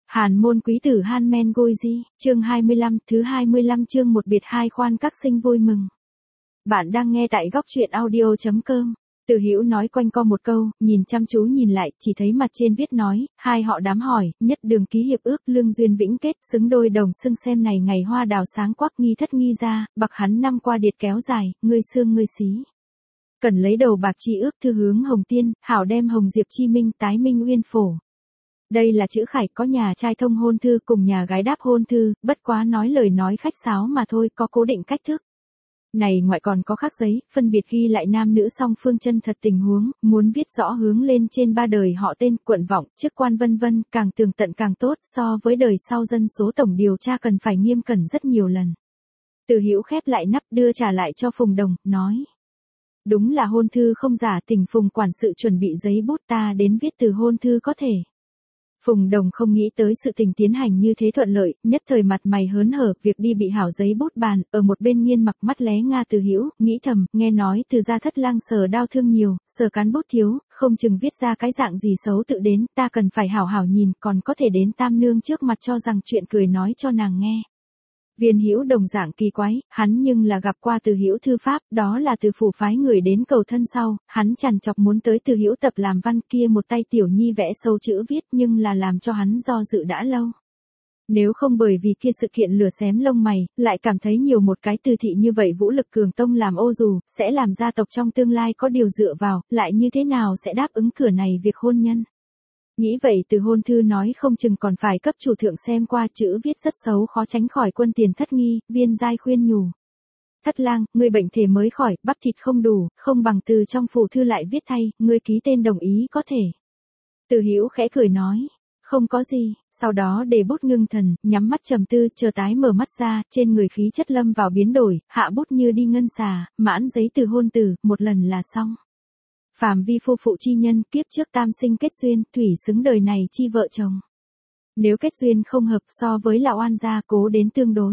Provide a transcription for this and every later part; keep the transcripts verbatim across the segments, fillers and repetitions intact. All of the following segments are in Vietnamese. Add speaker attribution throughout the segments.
Speaker 1: Hàn môn quý tử Han Men Goji, chương hai mươi lăm, thứ hai mươi lăm chương một biệt hai khoan các sinh vui mừng. Bạn đang nghe tại góc truyện audio chấm com. Từ Hữu nói quanh co một câu, nhìn chăm chú nhìn lại, chỉ thấy mặt trên viết nói, hai họ đám hỏi, nhất đường ký hiệp ước, lương duyên vĩnh kết, xứng đôi đồng xưng xem này ngày hoa đào sáng quắc nghi thất nghi ra, bạc hắn năm qua điệt kéo dài, ngươi xương ngươi xí. Cần lấy đầu bạc chi ước thư hướng hồng tiên, hảo đem hồng diệp chi minh tái minh uyên phổ. Đây là chữ khải, có nhà trai thông hôn thư cùng nhà gái đáp hôn thư, bất quá nói lời nói khách sáo mà thôi, có cố định cách thức. Này ngoại còn có khắc giấy, phân biệt ghi lại nam nữ song phương chân thật tình huống, muốn viết rõ hướng lên trên ba đời họ tên, quận vọng, chức quan vân vân, càng tường tận càng tốt, so với đời sau dân số tổng điều tra cần phải nghiêm cẩn rất nhiều lần. Từ Hữu khép lại nắp đưa trả lại cho Phùng Đồng, nói. Đúng là hôn thư không giả, tỉnh Phùng quản sự chuẩn bị giấy bút ta đến viết từ hôn thư có thể. Phùng Đồng không nghĩ tới sự tình tiến hành như thế thuận lợi, nhất thời mặt mày hớn hở, việc đi bị hảo giấy bút bàn, ở một bên nghiên mặc mắt lé Nga Từ Hữu, nghĩ thầm, nghe nói từ gia thất lang sờ đau thương nhiều, sờ cán bút thiếu, không chừng viết ra cái dạng gì xấu tự đến, ta cần phải hảo hảo nhìn, còn có thể đến tam nương trước mặt cho rằng chuyện cười nói cho nàng nghe. Viên Hữu đồng dạng kỳ quái, hắn nhưng là gặp qua Từ Hữu thư pháp, đó là từ phủ phái người đến cầu thân sau, hắn chằn chọc muốn tới Từ Hữu tập làm văn kia một tay tiểu nhi vẽ sâu chữ viết nhưng là làm cho hắn do dự đã lâu. Nếu không bởi vì kia sự kiện lửa xém lông mày, lại cảm thấy nhiều một cái từ thị như vậy vũ lực cường tông làm ô dù, sẽ làm gia tộc trong tương lai có điều dựa vào, lại như thế nào sẽ đáp ứng cửa này việc hôn nhân. Nghĩ vậy từ hôn thư nói không chừng còn phải cấp chủ thượng xem qua, chữ viết rất xấu khó tránh khỏi quân tiền thất nghi, Viên giai khuyên nhủ. Thất lang, ngươi bệnh thể mới khỏi, bắp thịt không đủ, không bằng từ trong phủ thư lại viết thay, ngươi ký tên đồng ý có thể. Từ Hữu khẽ cười nói, không có gì, sau đó để bút ngưng thần, nhắm mắt trầm tư, chờ tái mở mắt ra, trên người khí chất lâm vào biến đổi, hạ bút như đi ngân xà, mãn giấy từ hôn từ, một lần là xong. Phàm vi phu phụ chi nhân, kiếp trước tam sinh kết duyên, thủy xứng đời này chi vợ chồng. Nếu kết duyên không hợp so với lão oan gia cố đến tương đối.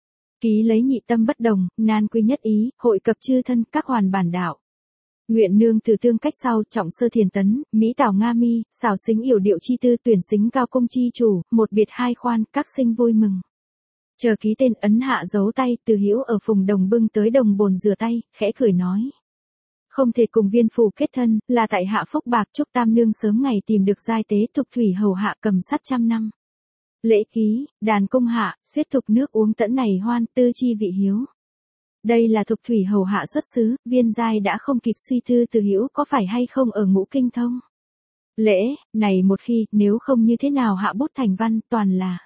Speaker 1: Ký lấy nhị tâm bất đồng, nan quy nhất ý, hội cập chư thân, các hoàn bản đạo. Nguyện nương từ tương cách sau, trọng sơ thiền tấn, mỹ tảo nga mi, xảo xính yểu điệu chi tư, tuyển xính cao công chi chủ, một biệt hai khoan, các sinh vui mừng. Chờ ký tên ấn hạ dấu tay, Từ Hữu ở Phùng Đồng bưng tới đồng bồn rửa tay, khẽ cười nói. Không thể cùng Viên phủ kết thân, là tại hạ phúc bạc, chúc tam nương sớm ngày tìm được giai tế thục thủy hầu hạ cầm sắt trăm năm. Lễ ký, đàn công hạ, xuyết thục nước uống tẫn này hoan, tư chi vị hiếu. Đây là thục thủy hầu hạ xuất xứ, Viên giai đã không kịp suy tư Từ Hữu có phải hay không ở ngũ kinh thông. Lễ, này một khi, nếu không như thế nào hạ bút thành văn, toàn là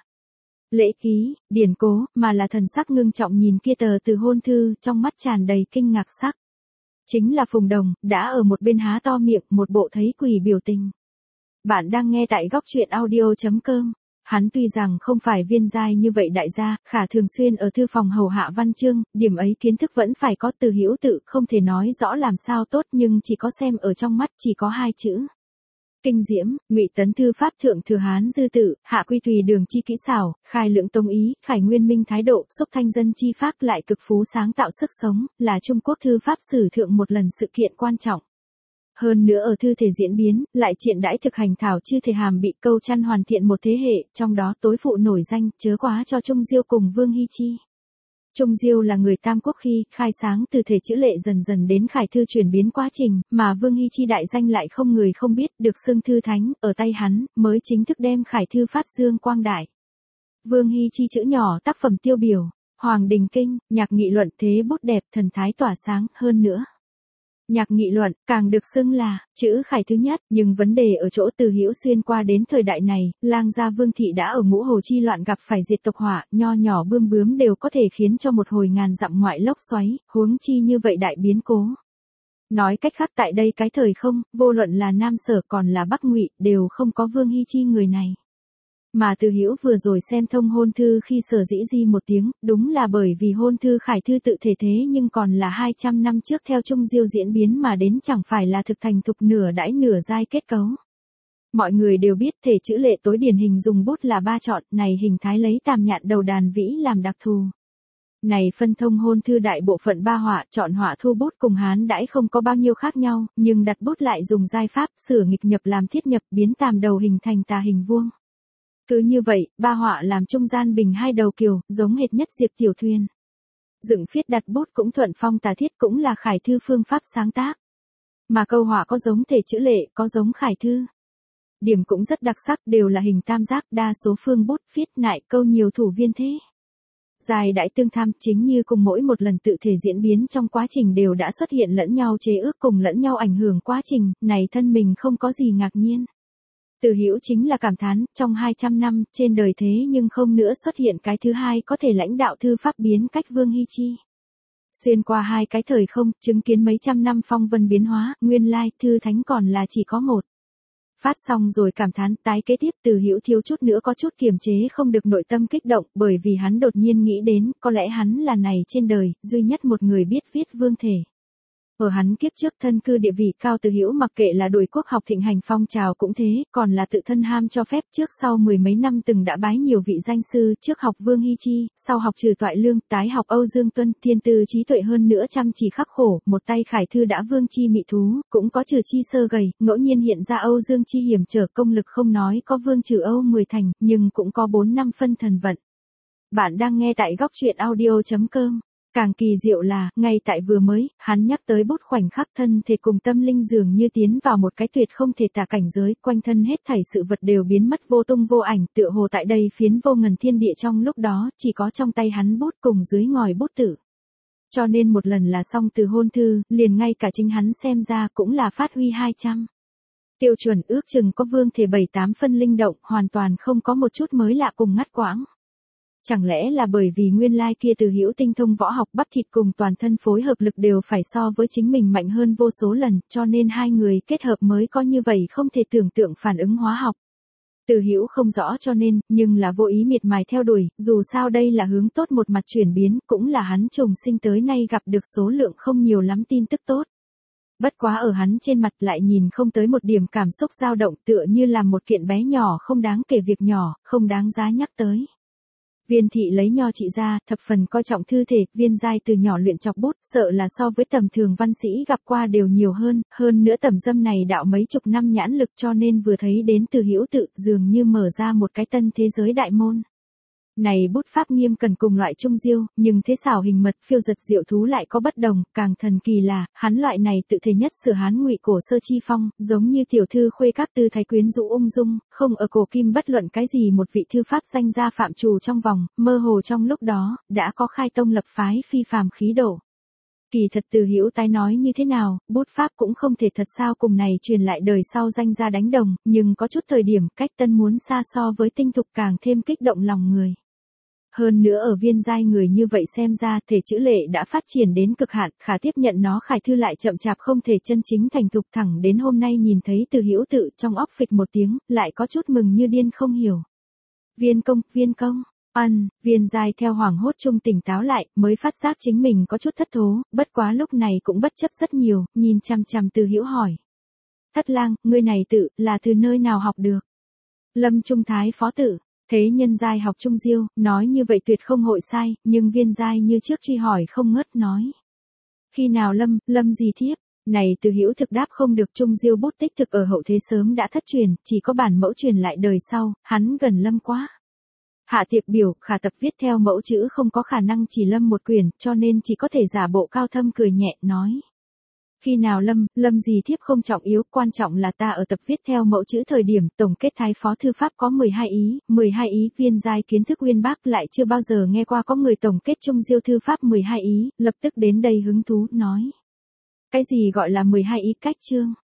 Speaker 1: lễ ký, điển cố, mà là thần sắc ngưng trọng nhìn kia tờ từ hôn thư, trong mắt tràn đầy kinh ngạc sắc. Chính là Phùng Đồng, đã ở một bên há to miệng, một bộ thấy quỷ biểu tình. Bạn đang nghe tại góc truyện audio chấm com. Hắn tuy rằng không phải Viên giai như vậy đại gia, khả thường xuyên ở thư phòng hầu hạ văn chương, điểm ấy kiến thức vẫn phải có. Từ Hữu tự, không thể nói rõ làm sao tốt nhưng chỉ có xem ở trong mắt chỉ có hai chữ. Kinh diễm, Ngụy tấn thư pháp thượng thừa Hán dư tự, hạ quy tùy đường chi kỹ xảo, khai lượng tông ý, khải nguyên minh thái độ, xúc thanh dân chi pháp lại cực phú sáng tạo sức sống, là Trung Quốc thư pháp sử thượng một lần sự kiện quan trọng. Hơn nữa ở thư thể diễn biến, lại triện đãi thực hành thảo chư thể hàm bị câu chăn hoàn thiện một thế hệ, trong đó tối phụ nổi danh, chớ quá cho Trung Diêu cùng Vương Hy Chi. Trung Diêu là người Tam Quốc khi khai sáng từ thể chữ lệ dần dần đến khải thư chuyển biến quá trình, mà Vương Hy Chi đại danh lại không người không biết, được xưng thư thánh, ở tay hắn, mới chính thức đem khải thư phát dương quang đại. Vương Hy Chi chữ nhỏ tác phẩm tiêu biểu, Hoàng Đình Kinh, nhạc nghị luận thế bút đẹp thần thái tỏa sáng hơn nữa. Nhạc nghị luận, càng được xưng là, chữ khải thứ nhất, nhưng vấn đề ở chỗ Từ Hữu xuyên qua đến thời đại này, lang gia Vương thị đã ở ngũ hồ chi loạn gặp phải diệt tộc họa, nho nhỏ bươm bướm đều có thể khiến cho một hồi ngàn dặm ngoại lốc xoáy, huống chi như vậy đại biến cố. Nói cách khác tại đây cái thời không, vô luận là Nam Sở còn là Bắc Ngụy, đều không có Vương Hy Chi người này. Mà Từ Hữu vừa rồi xem thông hôn thư khi sở dĩ di một tiếng, đúng là bởi vì hôn thư khải thư tự thể thế nhưng còn là hai trăm năm trước theo Trung Diêu diễn biến mà đến chẳng phải là thực thành thục nửa đãi nửa giai kết cấu. Mọi người đều biết thể chữ lệ tối điển hình dùng bút là ba chọn, này hình thái lấy tàm nhạn đầu đàn vĩ làm đặc thù. Này phân thông hôn thư đại bộ phận ba họa, chọn họa thu bút cùng Hán đãi không có bao nhiêu khác nhau, nhưng đặt bút lại dùng giai pháp, sửa nghịch nhập làm thiết nhập biến tàm đầu hình thành tà hình vuông. Cứ như vậy, ba họa làm trung gian bình hai đầu kiều, giống hệt nhất Diệp Tiểu Thuyền. Dựng viết đặt bút cũng thuận phong tà thiết, cũng là Khải Thư phương pháp sáng tác. Mà câu họa có giống thể chữ lệ, có giống Khải Thư. Điểm cũng rất đặc sắc, đều là hình tam giác, đa số phương bút viết nại câu nhiều thủ viên thế. Dài đãi tương tham, chính như cùng mỗi một lần tự thể diễn biến trong quá trình đều đã xuất hiện lẫn nhau chế ước, cùng lẫn nhau ảnh hưởng quá trình, này thân mình không có gì ngạc nhiên. Từ Hữu chính là cảm thán, trong hai trăm năm, trên đời thế nhưng không nữa xuất hiện cái thứ hai có thể lãnh đạo thư pháp biến cách Vương Hy Chi. Xuyên qua hai cái thời không, chứng kiến mấy trăm năm phong vân biến hóa, nguyên lai, thư thánh còn là chỉ có một. Phát xong rồi cảm thán, tái kế tiếp Từ Hữu thiếu chút nữa có chút kiềm chế không được nội tâm kích động, bởi vì hắn đột nhiên nghĩ đến, có lẽ hắn là này trên đời, duy nhất một người biết viết vương thể. Ở hắn kiếp trước thân cư địa vị cao Từ Hữu mặc kệ là đuổi quốc học thịnh hành phong trào cũng thế, còn là tự thân ham cho phép trước sau mười mấy năm từng đã bái nhiều vị danh sư, trước học Vương Hy Chi, sau học Trừ Toại Lương, tái học Âu Dương Tuân, thiên tư trí tuệ hơn nữa chăm chỉ khắc khổ, một tay Khải Thư đã Vương Chi mị thú, cũng có Trừ Chi sơ gầy, ngẫu nhiên hiện ra Âu Dương Chi hiểm trở, công lực không nói có Vương Trừ Âu mười thành, nhưng cũng có bốn năm phân thần vận. Bạn đang nghe tại góc truyện audio chấm com. Càng kỳ diệu là, ngay tại vừa mới, hắn nhắc tới bút khoảnh khắc thân thể cùng tâm linh dường như tiến vào một cái tuyệt không thể tả cảnh giới, quanh thân hết thảy sự vật đều biến mất vô tung vô ảnh, tựa hồ tại đây phiến vô ngần thiên địa trong lúc đó, chỉ có trong tay hắn bút cùng dưới ngòi bút tử. Cho nên một lần là xong từ hôn thư, liền ngay cả chính hắn xem ra cũng là phát huy hai trăm. Tiêu chuẩn ước chừng có vương thể bảy tám phân linh động, hoàn toàn không có một chút mới lạ cùng ngắt quãng. Chẳng lẽ là bởi vì nguyên lai kia Từ Hữu tinh thông võ học, bắp thịt cùng toàn thân phối hợp lực đều phải so với chính mình mạnh hơn vô số lần, cho nên hai người kết hợp mới có như vậy không thể tưởng tượng phản ứng hóa học. Từ Hữu không rõ cho nên, nhưng là vô ý miệt mài theo đuổi, dù sao đây là hướng tốt một mặt chuyển biến, cũng là hắn trùng sinh tới nay gặp được số lượng không nhiều lắm tin tức tốt. Bất quá ở hắn trên mặt lại nhìn không tới một điểm cảm xúc dao động, tựa như là một kiện bé nhỏ không đáng kể việc nhỏ, không đáng giá nhắc tới. Viên thị lấy nho trị ra, thập phần coi trọng thư thể, Viên giai từ nhỏ luyện chọc bút, sợ là so với tầm thường văn sĩ gặp qua đều nhiều hơn, hơn nữa tầm dâm này đạo mấy chục năm nhãn lực cho nên vừa thấy đến Từ Hữu tự, dường như mở ra một cái tân thế giới đại môn. Này bút pháp nghiêm cần cùng loại trung diêu, nhưng thế xảo hình mật phiêu giật diệu thú lại có bất đồng, càng thần kỳ là, hắn loại này tự thể nhất sửa hán ngụy cổ sơ chi phong, giống như tiểu thư khuê các tư thái quyến rũ ung dung, không ở cổ kim bất luận cái gì một vị thư pháp danh gia phạm trù trong vòng, mơ hồ trong lúc đó, đã có khai tông lập phái phi phàm khí độ. Kỳ thật Từ Hữu tái nói như thế nào, bút pháp cũng không thể thật sao cùng này truyền lại đời sau danh gia đánh đồng, nhưng có chút thời điểm cách tân muốn xa so với tinh thục càng thêm kích động lòng người. Hơn nữa ở Viên giai người như vậy xem ra thể chữ lệ đã phát triển đến cực hạn, khả tiếp nhận nó Khải Thư lại chậm chạp không thể chân chính thành thục, thẳng đến hôm nay nhìn thấy Từ Hữu tự trong óc phịch một tiếng, lại có chút mừng như điên không hiểu. Viên công, viên công, ân, Viên giai theo hoảng hốt chung tỉnh táo lại, mới phát giác chính mình có chút thất thố, bất quá lúc này cũng bất chấp rất nhiều, nhìn chằm chằm Từ Hữu hỏi. Thất lang, ngươi này tự, là từ nơi nào học được? Lâm Trung Thái phó tự. Thế nhân giai học trung diêu, nói như vậy tuyệt không hội sai, nhưng Viên giai như trước truy hỏi không ngớt nói. Khi nào lâm, lâm gì thiếp? Này Từ Hữu thực đáp không được, trung diêu bút tích thực ở hậu thế sớm đã thất truyền, chỉ có bản mẫu truyền lại đời sau, hắn gần lâm quá. Hạ tiệp biểu, khả tập viết theo mẫu chữ không có khả năng chỉ lâm một quyển, cho nên chỉ có thể giả bộ cao thâm cười nhẹ, nói. Khi nào lâm, lâm gì thiếp không trọng yếu, quan trọng là ta ở tập viết theo mẫu chữ thời điểm, tổng kết thái phó thư pháp có mười hai ý, mười hai ý, Viên giai kiến thức uyên bác lại chưa bao giờ nghe qua có người tổng kết trung diêu thư pháp mười hai ý, lập tức đến đây hứng thú, nói. Cái gì gọi là mười hai ý cách chương?